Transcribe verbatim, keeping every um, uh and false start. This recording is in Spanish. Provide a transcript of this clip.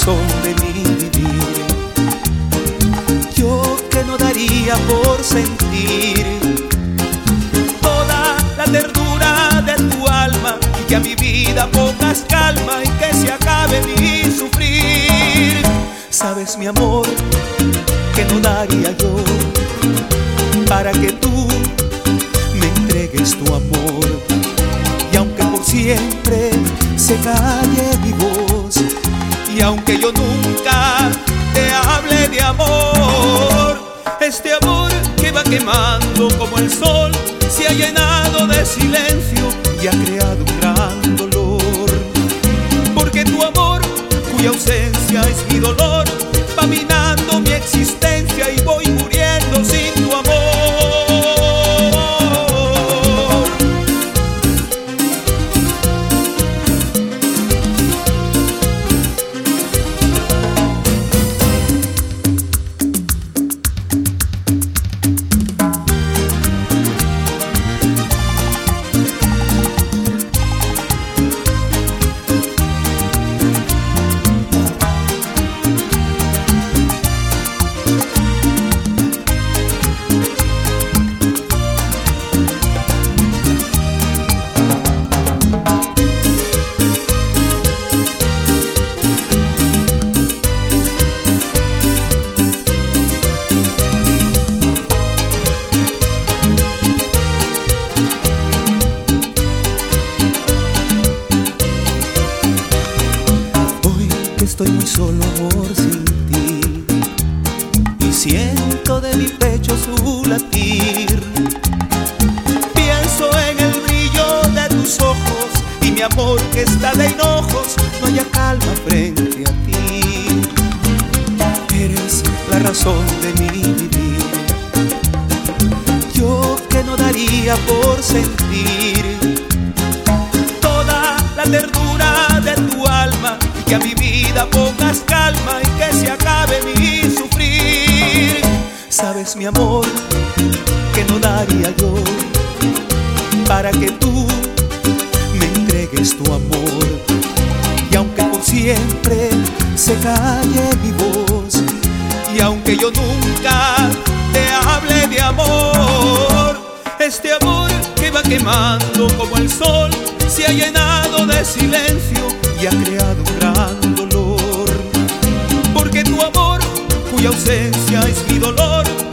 razón de mi vivir. Yo que no daría por sentir toda la ternura de tu alma, y que a mi vida pongas calma y que se acabe mi sufrir. Sabes, mi amor, que no daría yo para que tú me entregues tu amor. Y aunque por siempre se calle mi voz, y aunque yo nunca te hable de amor, este amor que va quemando como el sol se ha llenado de silencio y ha creado un gran dolor. Porque tu amor, cuya ausencia es mi dolor, va minando mi existencia y voy muriendo sin tu amor. Estoy muy solo, amor, sin ti, y siento de mi pecho su latir. Pienso en el brillo de tus ojos y mi amor que está de hinojos, no haya calma frente a ti. Eres la razón de mi vivir. Yo que no daría por sentir toda la ternura de tu alma, que a mi vida pongas calma y que se acabe mi sufrir. Sabes, mi amor, que no daría yo para que tú me entregues tu amor. Y aunque por siempre se calle mi voz, y aunque yo nunca te hable de amor, este amor que va quemando como el sol se ha llenado de silencio y ha creado un gran dolor. Porque tu amor, cuya ausencia es mi dolor,